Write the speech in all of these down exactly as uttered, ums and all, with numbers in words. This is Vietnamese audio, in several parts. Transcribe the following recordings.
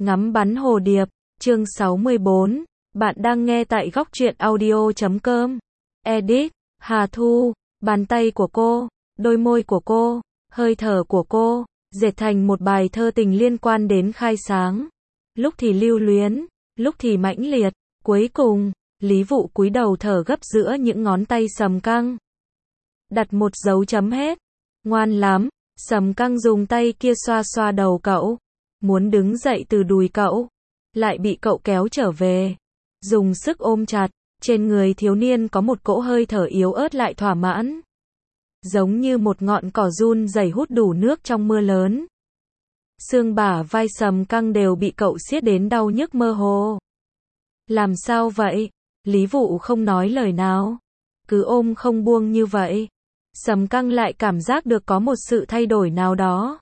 Ngắm bắn hồ điệp, chương sáu mươi bốn, bạn đang nghe tại góc truyện audio chấm com. Edit, Hà Thu, bàn tay của cô, đôi môi của cô, hơi thở của cô, dệt thành một bài thơ tình liên quan đến khai sáng. Lúc thì lưu luyến, lúc thì mãnh liệt, cuối cùng, Lý Vụ cúi đầu thở gấp giữa những ngón tay Sầm Căng. Đặt một dấu chấm hết. Ngoan lắm, Sầm Căng dùng tay kia xoa xoa đầu cậu, muốn đứng dậy từ đùi cậu, lại bị cậu kéo trở về, dùng sức ôm chặt, trên người thiếu niên có một cỗ hơi thở yếu ớt lại thỏa mãn, giống như một ngọn cỏ run rẩy hút đủ nước trong mưa lớn. Xương bả vai Sầm Căng đều bị cậu siết đến đau nhức mơ hồ. Làm sao vậy? Lý Vụ không nói lời nào, cứ ôm không buông như vậy. Sầm Căng lại cảm giác được có một sự thay đổi nào đó.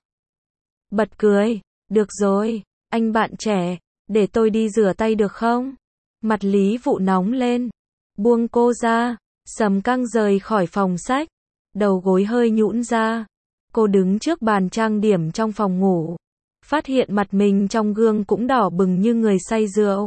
Bật cười, được rồi, anh bạn trẻ, để tôi đi rửa tay được không? Mặt Lý Vụ nóng lên, buông cô ra. Sầm Căng rời khỏi phòng sách, đầu gối hơi nhũn ra. Cô đứng trước bàn trang điểm trong phòng ngủ, phát hiện mặt mình trong gương cũng đỏ bừng như người say rượu.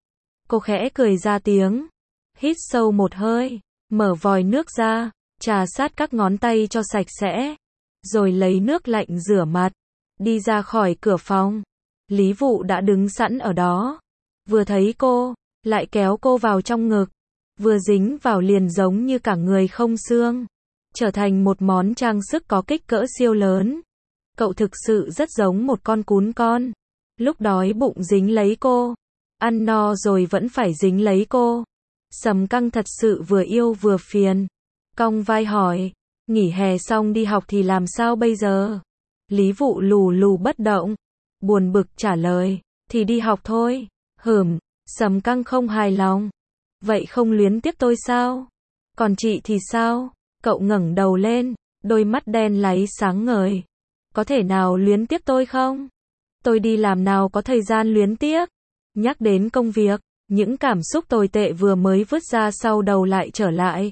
Cô khẽ cười ra tiếng, hít sâu một hơi, mở vòi nước ra, trà sát các ngón tay cho sạch sẽ, rồi lấy nước lạnh rửa mặt, đi ra khỏi cửa phòng. Lý Vụ đã đứng sẵn ở đó, vừa thấy cô, lại kéo cô vào trong ngực, vừa dính vào liền giống như cả người không xương, trở thành một món trang sức có kích cỡ siêu lớn. Cậu thực sự rất giống một con cún con, lúc đói bụng dính lấy cô, ăn no rồi vẫn phải dính lấy cô. Sầm Căng thật sự vừa yêu vừa phiền, cong vai hỏi, nghỉ hè xong đi học thì làm sao bây giờ? Lý Vụ lù lù bất động, buồn bực trả lời, thì đi học thôi. Hửm, Sầm Căng không hài lòng, vậy không luyến tiếc tôi sao? Còn chị thì sao? Cậu ngẩng đầu lên, đôi mắt đen láy sáng ngời, có thể nào luyến tiếc tôi không? Tôi đi làm nào có thời gian luyến tiếc? Nhắc đến công việc, những cảm xúc tồi tệ vừa mới vứt ra sau đầu lại trở lại.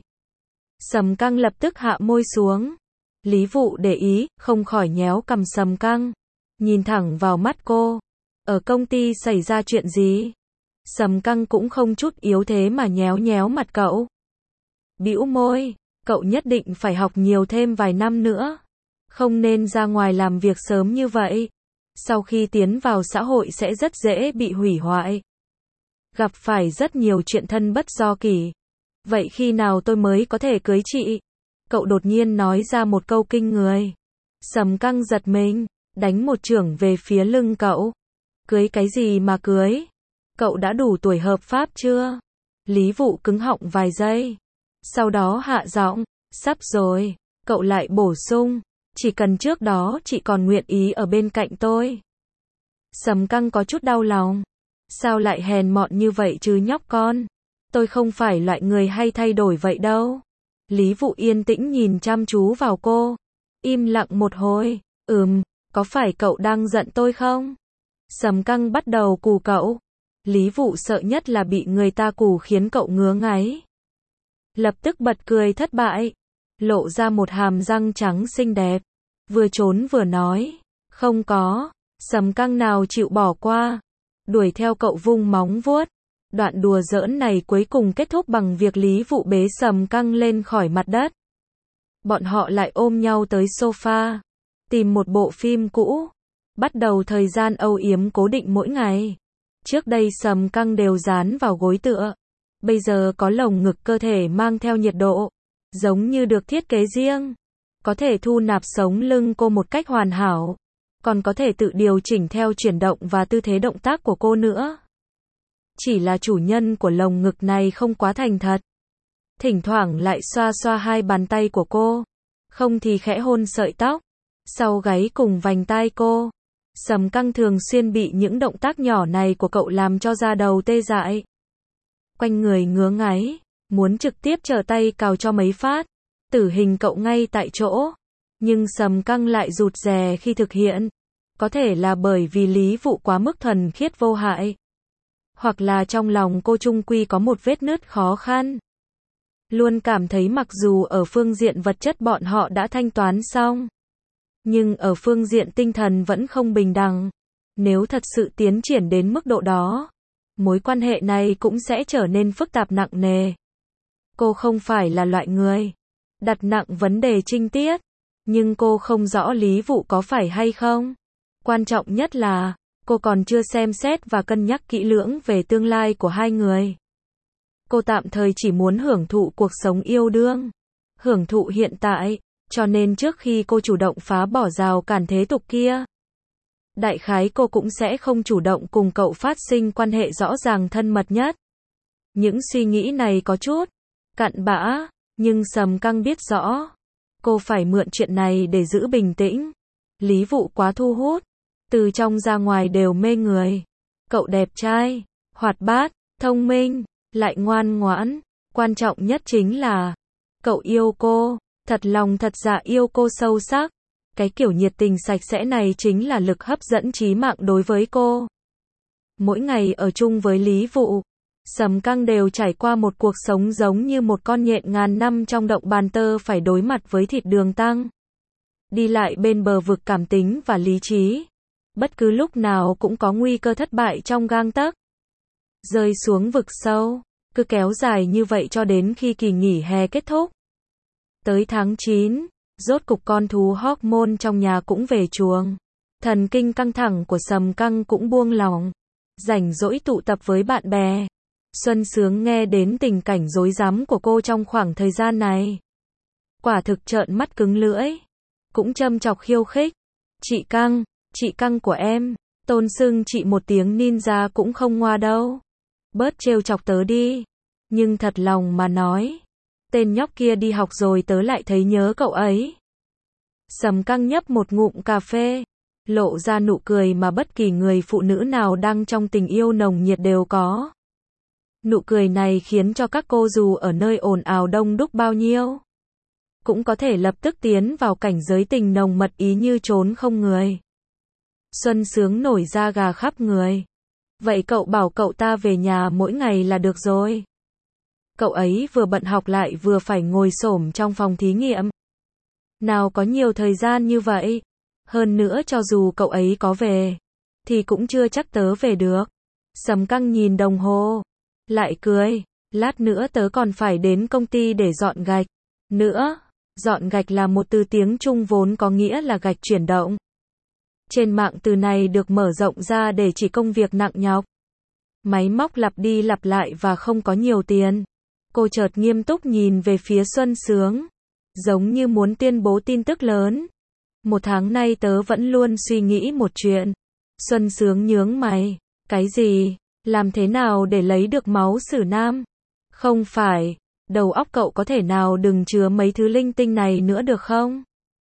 Sầm Căng lập tức hạ môi xuống. Lý Vụ để ý, không khỏi nhéo cằm Sầm Căng, nhìn thẳng vào mắt cô. Ở công ty xảy ra chuyện gì? Sầm Căng cũng không chút yếu thế mà nhéo nhéo mặt cậu. Bĩu môi, cậu nhất định phải học nhiều thêm vài năm nữa, không nên ra ngoài làm việc sớm như vậy. Sau khi tiến vào xã hội sẽ rất dễ bị hủy hoại, gặp phải rất nhiều chuyện thân bất do kỷ. Vậy khi nào tôi mới có thể cưới chị? Cậu đột nhiên nói ra một câu kinh người. Sầm Căng giật mình, đánh một chưởng về phía lưng cậu. Cưới cái gì mà cưới? Cậu đã đủ tuổi hợp pháp chưa? Lý Vụ cứng họng vài giây, sau đó hạ giọng, sắp rồi. Cậu lại bổ sung, chỉ cần trước đó chị còn nguyện ý ở bên cạnh tôi. Sầm Căng có chút đau lòng. Sao lại hèn mọn như vậy chứ nhóc con? Tôi không phải loại người hay thay đổi vậy đâu. Lý Vụ yên tĩnh nhìn chăm chú vào cô, im lặng một hồi. Ừm, có phải cậu đang giận tôi không? Sầm Căng bắt đầu cù cậu. Lý Vụ sợ nhất là bị người ta cù khiến cậu ngứa ngáy. Lập tức bật cười thất bại, lộ ra một hàm răng trắng xinh đẹp, vừa trốn vừa nói, không có. Sầm Căng nào chịu bỏ qua, đuổi theo cậu vung móng vuốt. Đoạn đùa giỡn này cuối cùng kết thúc bằng việc Lý Vụ bế Sầm Căng lên khỏi mặt đất. Bọn họ lại ôm nhau tới sofa, tìm một bộ phim cũ, bắt đầu thời gian âu yếm cố định mỗi ngày. Trước đây Sầm Căng đều dán vào gối tựa, bây giờ có lồng ngực, cơ thể mang theo nhiệt độ, giống như được thiết kế riêng, có thể thu nạp sống lưng cô một cách hoàn hảo, còn có thể tự điều chỉnh theo chuyển động và tư thế động tác của cô nữa. Chỉ là chủ nhân của lồng ngực này không quá thành thật, thỉnh thoảng lại xoa xoa hai bàn tay của cô, không thì khẽ hôn sợi tóc, sau gáy cùng vành tai cô. Sầm Căng thường xuyên bị những động tác nhỏ này của cậu làm cho da đầu tê dại, quanh người ngứa ngáy, muốn trực tiếp trở tay cào cho mấy phát, tử hình cậu ngay tại chỗ. Nhưng Sầm Căng lại rụt rè khi thực hiện, có thể là bởi vì Lý Vụ quá mức thuần khiết vô hại, hoặc là trong lòng cô chung quy có một vết nứt khó khăn. Luôn cảm thấy mặc dù ở phương diện vật chất bọn họ đã thanh toán xong, nhưng ở phương diện tinh thần vẫn không bình đẳng. Nếu thật sự tiến triển đến mức độ đó, mối quan hệ này cũng sẽ trở nên phức tạp nặng nề. Cô không phải là loại người đặt nặng vấn đề trinh tiết, nhưng cô không rõ Lý Vụ có phải hay không. Quan trọng nhất là, cô còn chưa xem xét và cân nhắc kỹ lưỡng về tương lai của hai người. Cô tạm thời chỉ muốn hưởng thụ cuộc sống yêu đương, hưởng thụ hiện tại, cho nên trước khi cô chủ động phá bỏ rào cản thế tục kia, đại khái cô cũng sẽ không chủ động cùng cậu phát sinh quan hệ rõ ràng thân mật nhất. Những suy nghĩ này có chút cặn bã, nhưng Sầm Căng biết rõ, cô phải mượn chuyện này để giữ bình tĩnh. Lý Vụ quá thu hút, từ trong ra ngoài đều mê người. Cậu đẹp trai, hoạt bát, thông minh, lại ngoan ngoãn, quan trọng nhất chính là cậu yêu cô, thật lòng thật dạ yêu cô sâu sắc. Cái kiểu nhiệt tình sạch sẽ này chính là lực hấp dẫn chí mạng đối với cô. Mỗi ngày ở chung với Lý Vụ, Sầm Căng đều trải qua một cuộc sống giống như một con nhện ngàn năm trong động bàn tơ phải đối mặt với thịt đường tăng. Đi lại bên bờ vực cảm tính và lý trí. Bất cứ lúc nào cũng có nguy cơ thất bại trong gang tấc. Rơi xuống vực sâu, cứ kéo dài như vậy cho đến khi kỳ nghỉ hè kết thúc. Tới tháng chín, rốt cục con thú hormone trong nhà cũng về chuồng. Thần kinh căng thẳng của Sầm Căng cũng buông lỏng. Rảnh rỗi tụ tập với bạn bè. Xuân Sướng nghe đến tình cảnh rối rắm của cô trong khoảng thời gian này. Quả thực trợn mắt cứng lưỡi. Cũng châm chọc khiêu khích. Chị Căng, chị Căng của em, tôn xưng chị một tiếng ninja cũng không ngoa đâu. Bớt trêu chọc tớ đi. Nhưng thật lòng mà nói, tên nhóc kia đi học rồi tớ lại thấy nhớ cậu ấy. Sầm Căng nhấp một ngụm cà phê, lộ ra nụ cười mà bất kỳ người phụ nữ nào đang trong tình yêu nồng nhiệt đều có. Nụ cười này khiến cho các cô dù ở nơi ồn ào đông đúc bao nhiêu, cũng có thể lập tức tiến vào cảnh giới tình nồng mật ý như trốn không người. Xuân Sướng nổi da gà khắp người. Vậy cậu bảo cậu ta về nhà mỗi ngày là được rồi. Cậu ấy vừa bận học lại vừa phải ngồi xổm trong phòng thí nghiệm. Nào có nhiều thời gian như vậy. Hơn nữa cho dù cậu ấy có về, thì cũng chưa chắc tớ về được. Sầm Căng nhìn đồng hồ, lại cười. Lát nữa tớ còn phải đến công ty để dọn gạch. Nữa, dọn gạch là một từ tiếng Trung vốn có nghĩa là gạch chuyển động. Trên mạng từ này được mở rộng ra để chỉ công việc nặng nhọc. Máy móc lặp đi lặp lại và không có nhiều tiền. Cô chợt nghiêm túc nhìn về phía Xuân Sướng, giống như muốn tuyên bố tin tức lớn. Một tháng nay tớ vẫn luôn suy nghĩ một chuyện. Xuân Sướng nhướng mày. Cái gì? Làm thế nào để lấy được máu Sử Nam? Không phải, đầu óc cậu có thể nào đừng chứa mấy thứ linh tinh này nữa được không?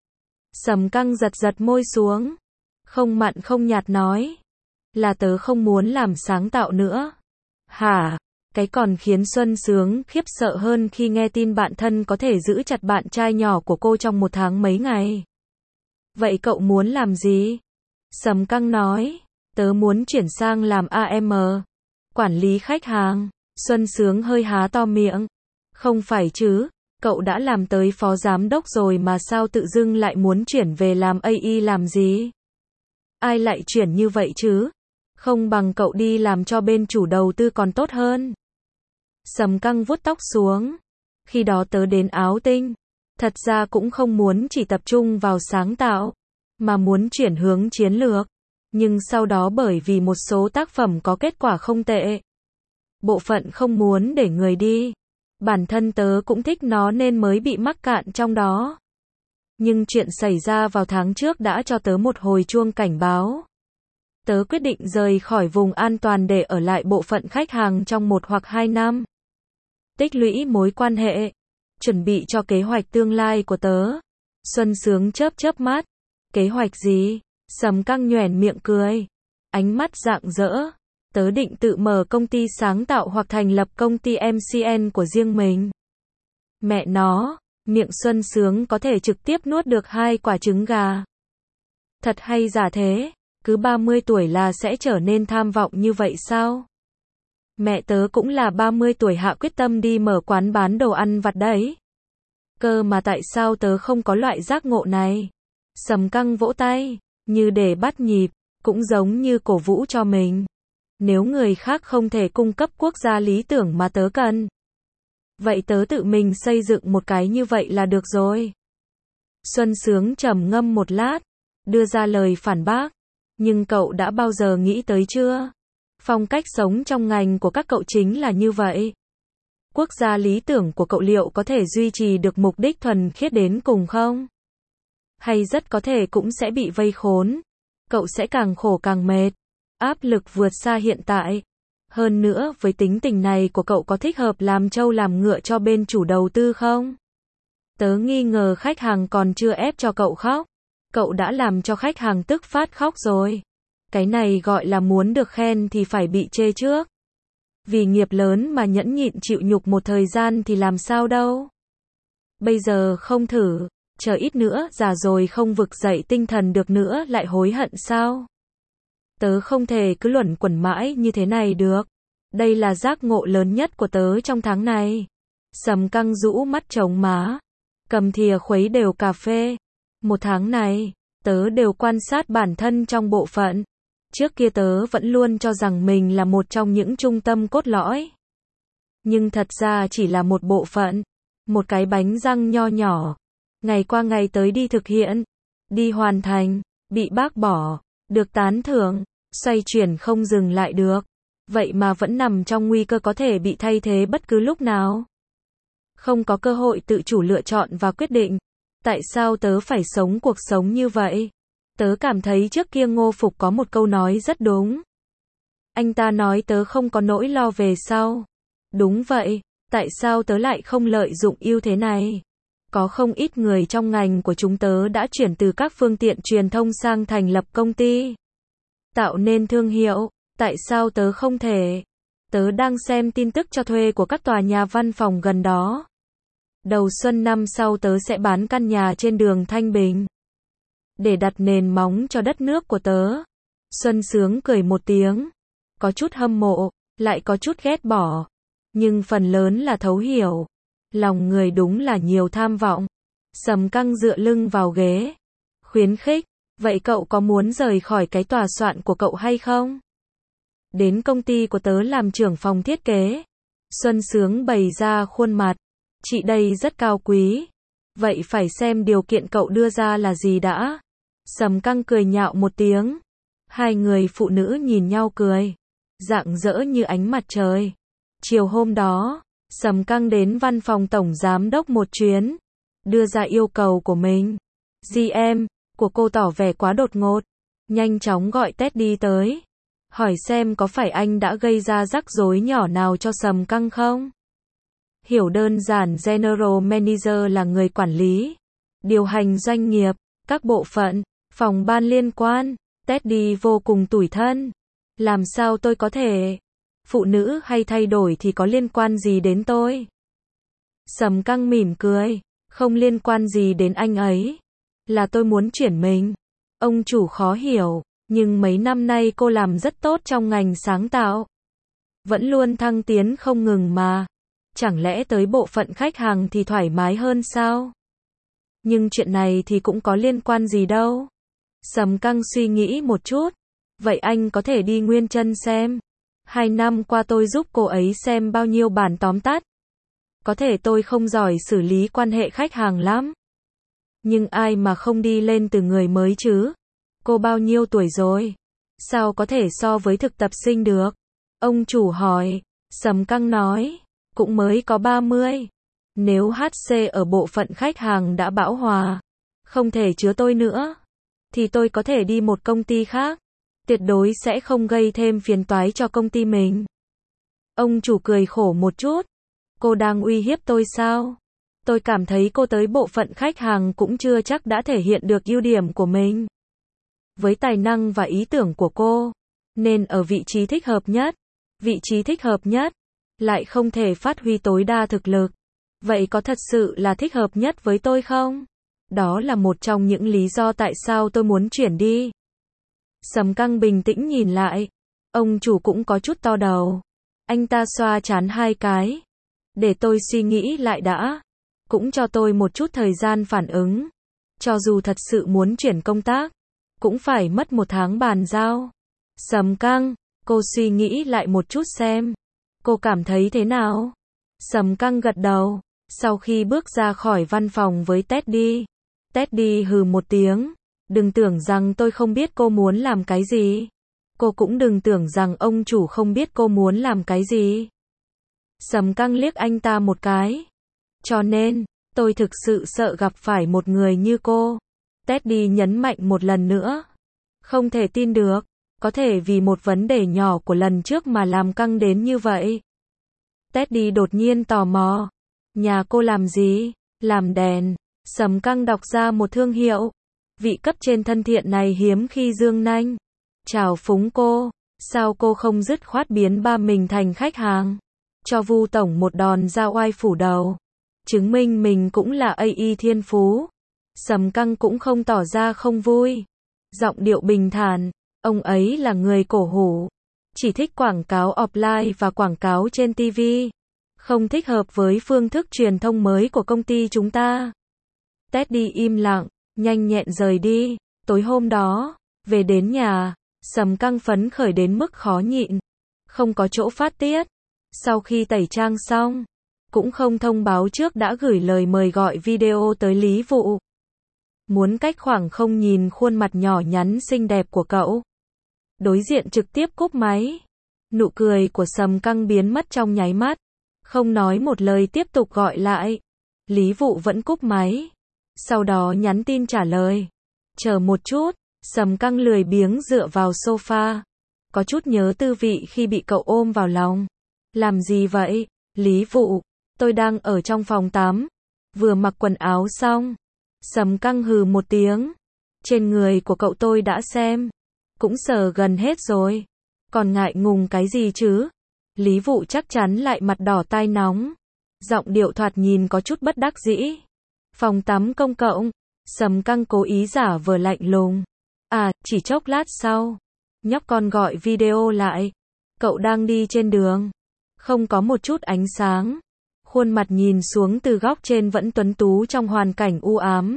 Sầm Căng giật giật môi xuống. Không mặn không nhạt nói. Là tớ không muốn làm sáng tạo nữa. Hả? Cái còn khiến Xuân Sướng khiếp sợ hơn khi nghe tin bạn thân có thể giữ chặt bạn trai nhỏ của cô trong một tháng mấy ngày. Vậy cậu muốn làm gì? Sầm Căng nói. Tớ muốn chuyển sang làm a em, quản lý khách hàng. Xuân Sướng hơi há to miệng. Không phải chứ, cậu đã làm tới phó giám đốc rồi mà sao tự dưng lại muốn chuyển về làm a i làm gì? Ai lại chuyển như vậy chứ? Không bằng cậu đi làm cho bên chủ đầu tư còn tốt hơn. Sầm Căng vuốt tóc xuống. Khi đó tớ đến Áo Tinh. Thật ra cũng không muốn chỉ tập trung vào sáng tạo, mà muốn chuyển hướng chiến lược. Nhưng sau đó bởi vì một số tác phẩm có kết quả không tệ, bộ phận không muốn để người đi. Bản thân tớ cũng thích nó nên mới bị mắc cạn trong đó. Nhưng chuyện xảy ra vào tháng trước đã cho tớ một hồi chuông cảnh báo. Tớ quyết định rời khỏi vùng an toàn để ở lại bộ phận khách hàng trong một hoặc hai năm. Tích lũy mối quan hệ, chuẩn bị cho kế hoạch tương lai của tớ. Xuân Sướng chớp chớp mắt. Kế hoạch gì? Sầm Căng nhoẻn miệng cười. Ánh mắt rạng rỡ. Tớ định tự mở công ty sáng tạo hoặc thành lập công ty em xê en của riêng mình. Mẹ nó, miệng Xuân Sướng có thể trực tiếp nuốt được hai quả trứng gà. Thật hay giả thế, cứ ba mươi tuổi là sẽ trở nên tham vọng như vậy sao? Mẹ tớ cũng là ba mươi tuổi hạ quyết tâm đi mở quán bán đồ ăn vặt đấy. Cơ mà tại sao tớ không có loại giác ngộ này? Sầm Căng vỗ tay, như để bắt nhịp. cũng giống như cổ vũ cho mình. Nếu người khác không thể cung cấp quốc gia lý tưởng mà tớ cần, vậy tớ tự mình xây dựng một cái như vậy là được rồi. Xuân Sướng trầm ngâm một lát, đưa ra lời phản bác. Nhưng cậu đã bao giờ nghĩ tới chưa? Phong cách sống trong ngành của các cậu chính là như vậy. Quốc gia lý tưởng của cậu liệu có thể duy trì được mục đích thuần khiết đến cùng không? Hay rất có thể cũng sẽ bị vây khốn. Cậu sẽ càng khổ càng mệt. Áp lực vượt xa hiện tại. Hơn nữa, với tính tình này của cậu có thích hợp làm trâu làm ngựa cho bên chủ đầu tư không? Tớ nghi ngờ khách hàng còn chưa ép cho cậu khóc. Cậu đã làm cho khách hàng tức phát khóc rồi. Cái này gọi là muốn được khen thì phải bị chê trước. Vì nghiệp lớn mà nhẫn nhịn chịu nhục một thời gian thì làm sao đâu. Bây giờ không thử, chờ ít nữa già rồi không vực dậy tinh thần được nữa lại hối hận sao? Tớ không thể cứ luẩn quẩn mãi như thế này được. Đây là giác ngộ lớn nhất của tớ trong tháng này. Sầm Căng rũ mắt trống má, cầm thìa khuấy đều cà phê. Một tháng này, tớ đều quan sát bản thân trong bộ phận. Trước kia tớ vẫn luôn cho rằng mình là một trong những trung tâm cốt lõi. Nhưng thật ra chỉ là một bộ phận, một cái bánh răng nho nhỏ. Ngày qua ngày tới đi thực hiện, đi hoàn thành, bị bác bỏ, được tán thưởng, xoay chuyển không dừng lại được. Vậy mà vẫn nằm trong nguy cơ có thể bị thay thế bất cứ lúc nào. Không có cơ hội tự chủ lựa chọn và quyết định. Tại sao tớ phải sống cuộc sống như vậy? Tớ cảm thấy trước kia Ngô Phục có một câu nói rất đúng. Anh ta nói tớ không có nỗi lo về sau. Đúng vậy, tại sao tớ lại không lợi dụng ưu thế này? Có không ít người trong ngành của chúng tớ đã chuyển từ các phương tiện truyền thông sang thành lập công ty, tạo nên thương hiệu. Tại sao tớ không thể? Tớ đang xem tin tức cho thuê của các tòa nhà văn phòng gần đó. Đầu xuân năm sau tớ sẽ bán căn nhà trên đường Thanh Bình, để đặt nền móng cho đất nước của tớ. Xuân Sướng cười một tiếng. Có chút hâm mộ, lại có chút ghét bỏ. Nhưng phần lớn là thấu hiểu. Lòng người đúng là nhiều tham vọng. Sầm Căng dựa lưng vào ghế, khuyến khích. Vậy cậu có muốn rời khỏi cái tòa soạn của cậu hay không? Đến công ty của tớ làm trưởng phòng thiết kế. Xuân Sướng bày ra khuôn mặt. Chị đây rất cao quý. Vậy phải xem điều kiện cậu đưa ra là gì đã. Sầm Căng cười nhạo một tiếng. Hai người phụ nữ nhìn nhau cười, rạng rỡ như ánh mặt trời. Chiều hôm đó, Sầm Căng đến văn phòng tổng giám đốc một chuyến, đưa ra yêu cầu của mình. giê em của cô tỏ vẻ quá đột ngột, nhanh chóng gọi Teddy tới, hỏi xem có phải anh đã gây ra rắc rối nhỏ nào cho Sầm Căng không. Hiểu đơn giản, General Manager là người quản lý, điều hành doanh nghiệp, các bộ phận, phòng ban liên quan. Teddy vô cùng tủi thân. Làm sao tôi có thể? Phụ nữ hay thay đổi thì có liên quan gì đến tôi? Sầm Căng mỉm cười. Không liên quan gì đến anh ấy. Là tôi muốn chuyển mình. Ông chủ khó hiểu. Nhưng mấy năm nay cô làm rất tốt trong ngành sáng tạo. Vẫn luôn thăng tiến không ngừng mà. Chẳng lẽ tới bộ phận khách hàng thì thoải mái hơn sao? Nhưng chuyện này thì cũng có liên quan gì đâu. Sầm Căng suy nghĩ một chút. Vậy anh có thể đi Nguyên Chân xem. Hai năm qua tôi giúp cô ấy xem bao nhiêu bản tóm tắt. Có thể tôi không giỏi xử lý quan hệ khách hàng lắm. Nhưng ai mà không đi lên từ người mới chứ? Cô bao nhiêu tuổi rồi? Sao có thể so với thực tập sinh được? Ông chủ hỏi. Sầm Căng nói. Cũng mới có ba mươi. Nếu hát xê ở bộ phận khách hàng đã bão hòa, không thể chứa tôi nữa, thì tôi có thể đi một công ty khác. Tuyệt đối sẽ không gây thêm phiền toái cho công ty mình. Ông chủ cười khổ một chút. Cô đang uy hiếp tôi sao? Tôi cảm thấy cô tới bộ phận khách hàng cũng chưa chắc đã thể hiện được ưu điểm của mình. Với tài năng và ý tưởng của cô, nên ở vị trí thích hợp nhất. Vị trí thích hợp nhất, lại không thể phát huy tối đa thực lực. Vậy có thật sự là thích hợp nhất với tôi không? Đó là một trong những lý do tại sao tôi muốn chuyển đi. Sầm Căng bình tĩnh nhìn lại. Ông chủ cũng có chút to đầu. Anh ta xoa trán hai cái. Để tôi suy nghĩ lại đã. Cũng cho tôi một chút thời gian phản ứng. Cho dù thật sự muốn chuyển công tác, cũng phải mất một tháng bàn giao. Sầm Căng, cô suy nghĩ lại một chút xem. Cô cảm thấy thế nào? Sầm Căng gật đầu. Sau khi bước ra khỏi văn phòng với Teddy, Teddy hừ một tiếng. Đừng tưởng rằng tôi không biết cô muốn làm cái gì. Cô cũng đừng tưởng rằng ông chủ không biết cô muốn làm cái gì. Sầm Căng liếc anh ta một cái. Cho nên, tôi thực sự sợ gặp phải một người như cô. Teddy nhấn mạnh một lần nữa. Không thể tin được, có thể vì một vấn đề nhỏ của lần trước mà làm căng đến như vậy. Teddy đột nhiên tò mò. Nhà cô làm gì? Làm đèn. Sầm Căng đọc ra một thương hiệu. Vị cấp trên thân thiện này hiếm khi dương nanh. Chào phúng cô. Sao cô không dứt khoát biến ba mình thành khách hàng? Cho Vu tổng một đòn ra oai phủ đầu. Chứng minh mình cũng là a i thiên phú. Sầm Căng cũng không tỏ ra không vui. Giọng điệu bình thản. Ông ấy là người cổ hủ. Chỉ thích quảng cáo offline và quảng cáo trên ti vi. Không thích hợp với phương thức truyền thông mới của công ty chúng ta. Teddy im lặng, nhanh nhẹn rời đi. Tối hôm đó, về đến nhà, Sầm Căng phấn khởi đến mức khó nhịn. Không có chỗ phát tiết. Sau khi tẩy trang xong, cũng không thông báo trước đã gửi lời mời gọi video tới Lý Vụ. Muốn cách khoảng không nhìn khuôn mặt nhỏ nhắn xinh đẹp của cậu. Đối diện trực tiếp cúp máy. Nụ cười của Sầm Căng biến mất trong nháy mắt. Không nói một lời tiếp tục gọi lại. Lý Vụ vẫn cúp máy. Sau đó nhắn tin trả lời. Chờ một chút. Sầm Căng lười biếng dựa vào sofa. Có chút nhớ tư vị khi bị cậu ôm vào lòng. Làm gì vậy? Lý Vụ. Tôi đang ở trong phòng tắm. Vừa mặc quần áo xong. Sầm Căng hừ một tiếng. Trên người của cậu tôi đã xem. Cũng sờ gần hết rồi. Còn ngại ngùng cái gì chứ? Lý Vụ chắc chắn lại mặt đỏ tai nóng. Giọng điệu thoạt nhìn có chút bất đắc dĩ. Phòng tắm công cộng. Sầm Căng cố ý giả vờ lạnh lùng. À, chỉ chốc lát sau. Nhóc con gọi video lại. Cậu đang đi trên đường. Không có một chút ánh sáng. Khuôn mặt nhìn xuống từ góc trên vẫn tuấn tú trong hoàn cảnh u ám.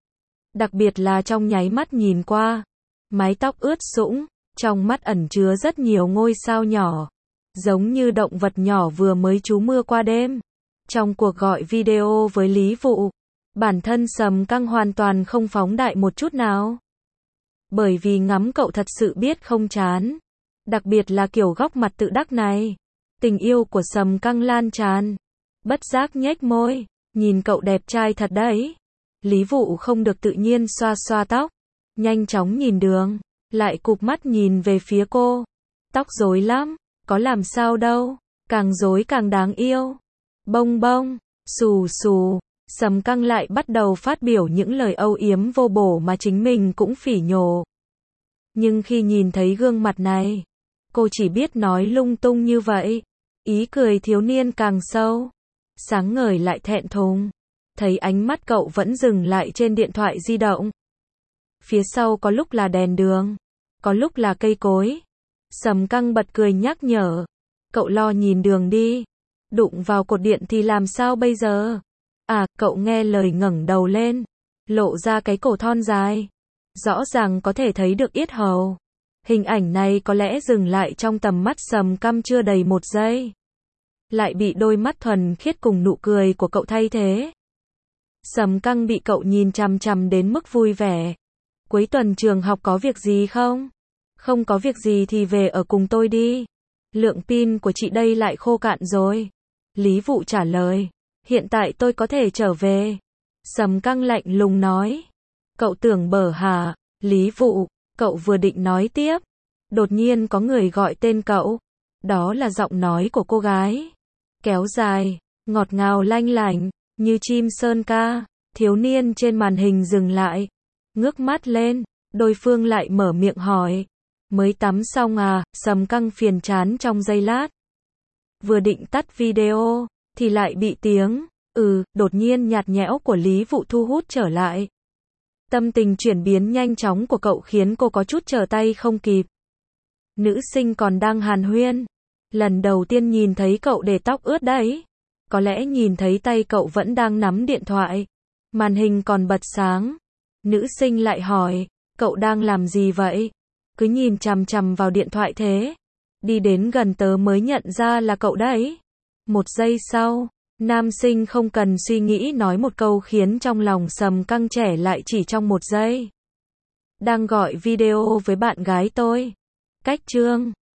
Đặc biệt là trong nháy mắt nhìn qua. Mái tóc ướt sũng. Trong mắt ẩn chứa rất nhiều ngôi sao nhỏ. Giống như động vật nhỏ vừa mới trú mưa qua đêm. Trong cuộc gọi video với Lý Vụ, bản thân Sầm Căng hoàn toàn không phóng đại một chút nào. Bởi vì ngắm cậu thật sự biết không chán. Đặc biệt là kiểu góc mặt tự đắc này. Tình yêu của Sầm Căng lan tràn. Bất giác nhếch môi. Nhìn cậu đẹp trai thật đấy. Lý Vụ không được tự nhiên xoa xoa tóc. Nhanh chóng nhìn đường. Lại cụp mắt nhìn về phía cô. Tóc rối lắm. Có làm sao đâu. Càng rối càng đáng yêu. Bông bông. Xù xù. Sầm Căng lại bắt đầu phát biểu những lời âu yếm vô bổ mà chính mình cũng phỉ nhổ. Nhưng khi nhìn thấy gương mặt này, cô chỉ biết nói lung tung như vậy. Ý cười thiếu niên càng sâu. Sáng ngời lại thẹn thùng. Thấy ánh mắt cậu vẫn dừng lại trên điện thoại di động. Phía sau có lúc là đèn đường, có lúc là cây cối. Sầm Căng bật cười nhắc nhở. Cậu lo nhìn đường đi. Đụng vào cột điện thì làm sao bây giờ? À, cậu nghe lời ngẩng đầu lên. Lộ ra cái cổ thon dài. Rõ ràng có thể thấy được yết hầu. Hình ảnh này có lẽ dừng lại trong tầm mắt Sầm Căng chưa đầy một giây. Lại bị đôi mắt thuần khiết cùng nụ cười của cậu thay thế. Sầm Căng bị cậu nhìn chằm chằm đến mức vui vẻ. Cuối tuần trường học có việc gì không? Không có việc gì thì về ở cùng tôi đi. Lượng pin của chị đây lại khô cạn rồi. Lý Vụ trả lời. Hiện tại tôi có thể trở về. Sầm Căng lạnh lùng nói. Cậu tưởng bở hả? Lý Vụ, cậu vừa định nói tiếp. Đột nhiên có người gọi tên cậu. Đó là giọng nói của cô gái. Kéo dài, ngọt ngào lanh lảnh, như chim sơn ca. Thiếu niên trên màn hình dừng lại. Ngước mắt lên, đối phương lại mở miệng hỏi. Mới tắm xong à? Sầm Căng phiền chán trong giây lát. Vừa định tắt video, thì lại bị tiếng, ừ, đột nhiên nhạt nhẽo của Lý Vụ thu hút trở lại. Tâm tình chuyển biến nhanh chóng của cậu khiến cô có chút trở tay không kịp. Nữ sinh còn đang hàn huyên. Lần đầu tiên nhìn thấy cậu để tóc ướt đấy. Có lẽ nhìn thấy tay cậu vẫn đang nắm điện thoại. Màn hình còn bật sáng. Nữ sinh lại hỏi, Cậu đang làm gì vậy? Cứ nhìn chằm chằm vào điện thoại thế. Đi đến gần tớ mới nhận ra là cậu đấy. Một giây sau, nam sinh không cần suy nghĩ nói một câu khiến trong lòng Sầm căng trẻ lại chỉ trong một giây. Đang gọi video với bạn gái tôi. Cách chương